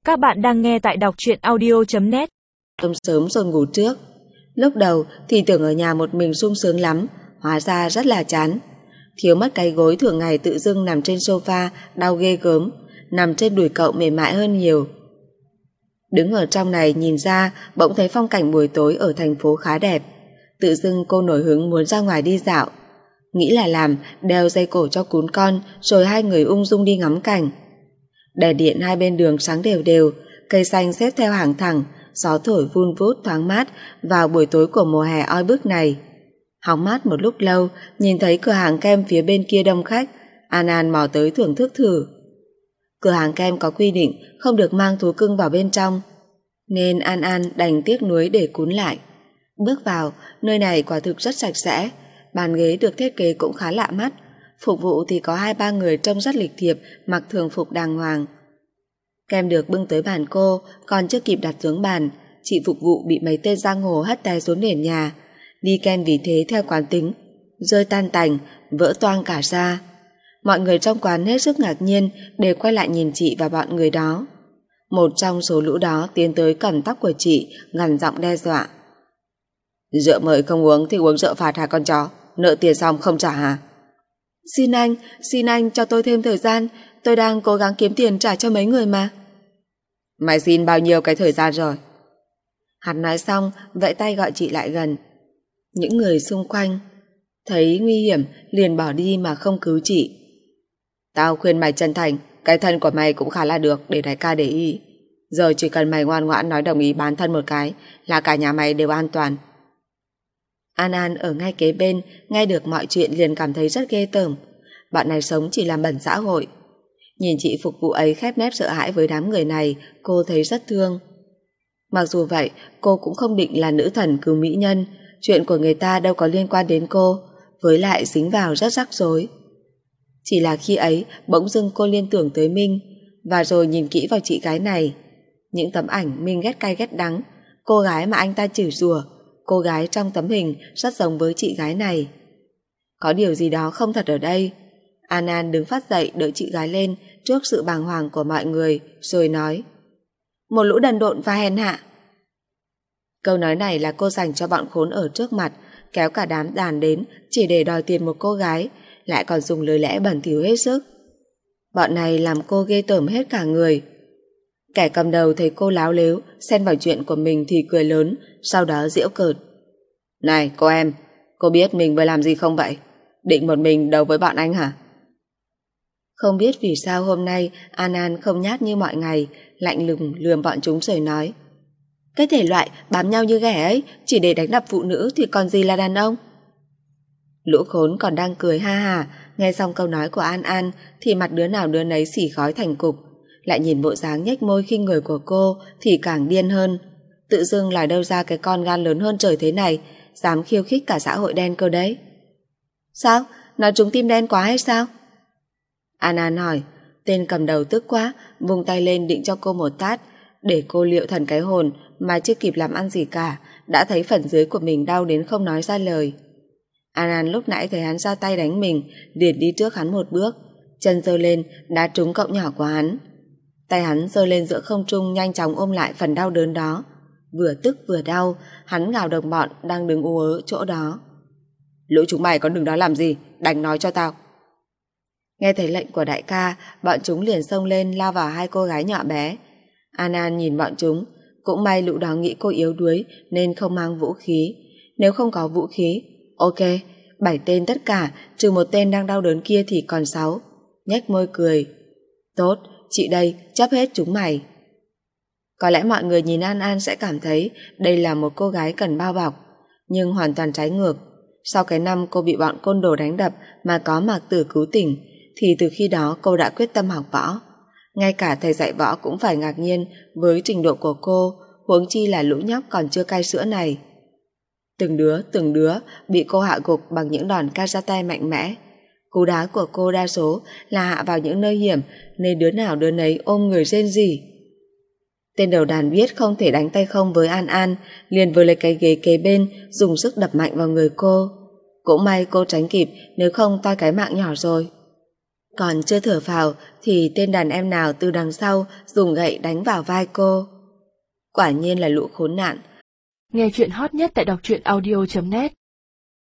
Các bạn đang nghe tại đọc truyện audio.net. Cơm sớm rồi ngủ trước. Lúc đầu thì tưởng ở nhà một mình sung sướng lắm, hóa ra rất là chán. Thiếu mất cái gối thường ngày tự dưng nằm trên sofa đau ghê gớm, nằm trên đùi cậu mềm mại hơn nhiều. Đứng ở trong này nhìn ra bỗng thấy phong cảnh buổi tối ở thành phố khá đẹp. Tự dưng cô nổi hứng muốn ra ngoài đi dạo. Nghĩ là làm, đeo dây cổ cho cún con rồi hai người ung dung đi ngắm cảnh. Đèn điện hai bên đường sáng đều đều, cây xanh xếp theo hàng thẳng, gió thổi vun vút thoáng mát vào buổi tối của mùa hè oi bức này. Hóng mát một lúc lâu, nhìn thấy cửa hàng kem phía bên kia đông khách, An mò tới thưởng thức thử. Cửa hàng kem có quy định không được mang thú cưng vào bên trong, nên An đành tiếc nuối để cún lại. Bước vào, nơi này quả thực rất sạch sẽ, bàn ghế được thiết kế cũng khá lạ mắt, phục vụ thì có 2-3 người trông rất lịch thiệp, mặc thường phục đàng hoàng. Kem được bưng tới bàn cô, còn chưa kịp đặt xuống bàn, chị phục vụ bị mấy tên giang hồ hất tay xuống nền nhà. Ly kem vì thế theo quán tính, rơi tan tành, vỡ toang cả ra. Mọi người trong quán hết sức ngạc nhiên để quay lại nhìn chị và bọn người đó. Một trong số lũ đó tiến tới cầm tóc của chị, gằn giọng đe dọa. Rượu mời không uống thì uống rượu phạt hả con chó? Nợ tiền xong không trả hả? Xin anh cho tôi thêm thời gian, tôi đang cố gắng kiếm tiền trả cho mấy người mà. Mày xin bao nhiêu cái thời gian rồi? Hắn nói xong, vẫy tay gọi chị lại gần. Những người xung quanh thấy nguy hiểm liền bỏ đi mà không cứu chị. Tao khuyên mày chân thành, cái thân của mày cũng khá là được để đại ca để ý. Giờ chỉ cần mày ngoan ngoãn nói đồng ý bán thân một cái là cả nhà mày đều an toàn. An ở ngay kế bên, nghe được mọi chuyện liền cảm thấy rất ghê tởm. Bọn này sống chỉ làm bẩn xã hội. Nhìn chị phục vụ ấy khép nép sợ hãi với đám người này, cô thấy rất thương. Mặc dù vậy, cô cũng không định là nữ thần cứu mỹ nhân, chuyện của người ta đâu có liên quan đến cô, với lại dính vào rất rắc rối. Chỉ là khi ấy, bỗng dưng cô liên tưởng tới Minh, và rồi nhìn kỹ vào chị gái này. Những tấm ảnh Minh ghét cay ghét đắng, cô gái mà anh ta chửi rủa, cô gái trong tấm hình rất giống với chị gái này. Có điều gì đó không thật ở đây. An đứng phát dậy đỡ chị gái lên trước sự bàng hoàng của mọi người, rồi nói: một lũ đần độn và hèn hạ. Câu nói này là cô dành cho bọn khốn ở trước mặt, kéo cả đám đàn đến chỉ để đòi tiền một cô gái, lại còn dùng lời lẽ bẩn thỉu hết sức. Bọn này làm cô ghê tởm hết cả người. Kẻ cầm đầu thấy cô láo lếu xen vào chuyện của mình thì cười lớn, sau đó giễu cợt. Này cô em, cô biết mình vừa làm gì không vậy? Định một mình đấu với bọn anh hả? Không biết vì sao hôm nay An không nhát như mọi ngày, lạnh lùng lườm bọn chúng rồi nói: cái thể loại bám nhau như ghẻ ấy chỉ để đánh đập phụ nữ thì còn gì là đàn ông. Lũ khốn còn đang cười ha ha, nghe xong câu nói của An thì mặt đứa nào đứa nấy xỉ khói thành cục, lại nhìn bộ dáng nhếch môi khinh người của cô thì càng điên hơn. Tự dưng lại đâu ra cái con gan lớn hơn trời thế này, dám khiêu khích cả xã hội đen cơ đấy. Sao? Nói chúng tim đen quá hay sao? An hỏi. Tên cầm đầu tức quá, vung tay lên định cho cô một tát, để cô liệu thần cái hồn, mà chưa kịp làm ăn gì cả, đã thấy phần dưới của mình đau đến không nói ra lời. An lúc nãy thấy hắn ra tay đánh mình, liền đi trước hắn một bước, chân giơ lên đá trúng cậu nhỏ của hắn. Tay hắn giơ lên giữa không trung nhanh chóng ôm lại phần đau đớn đó. Vừa tức vừa đau, hắn gào đồng bọn đang đứng ú ớ chỗ đó. Lũ chúng mày có đứng đó làm gì, đánh nói cho tao. Nghe thấy lệnh của đại ca, bọn chúng liền xông lên lao vào hai cô gái nhỏ bé. An nhìn bọn chúng, cũng may lũ đó nghĩ cô yếu đuối nên không mang vũ khí. Nếu không có vũ khí, ok, 7 tên tất cả, trừ một tên đang đau đớn kia thì còn 6. Nhếch môi cười. Tốt, chị đây, chấp hết chúng mày. Có lẽ mọi người nhìn An sẽ cảm thấy đây là một cô gái cần bao bọc, nhưng hoàn toàn trái ngược. Sau cái năm cô bị bọn côn đồ đánh đập mà có Mạc Tử cứu tỉnh, thì từ khi đó cô đã quyết tâm học võ. Ngay cả thầy dạy võ cũng phải ngạc nhiên với trình độ của cô, huống chi là lũ nhóc còn chưa cai sữa này. Từng đứa bị cô hạ gục bằng những đòn karate mạnh mẽ. Cú đá của cô đa số là hạ vào những nơi hiểm, nên đứa nào đứa nấy ôm người rên rỉ. Tên đầu đàn biết không thể đánh tay không với An, liền vừa lấy cái ghế kế bên dùng sức đập mạnh vào người cô. Cũng may cô tránh kịp, nếu không toi cái mạng nhỏ rồi. Còn chưa thở phào thì tên đàn em nào từ đằng sau dùng gậy đánh vào vai cô. Quả nhiên là lũ khốn nạn. Nghe chuyện hot nhất tại đọc truyện audio.net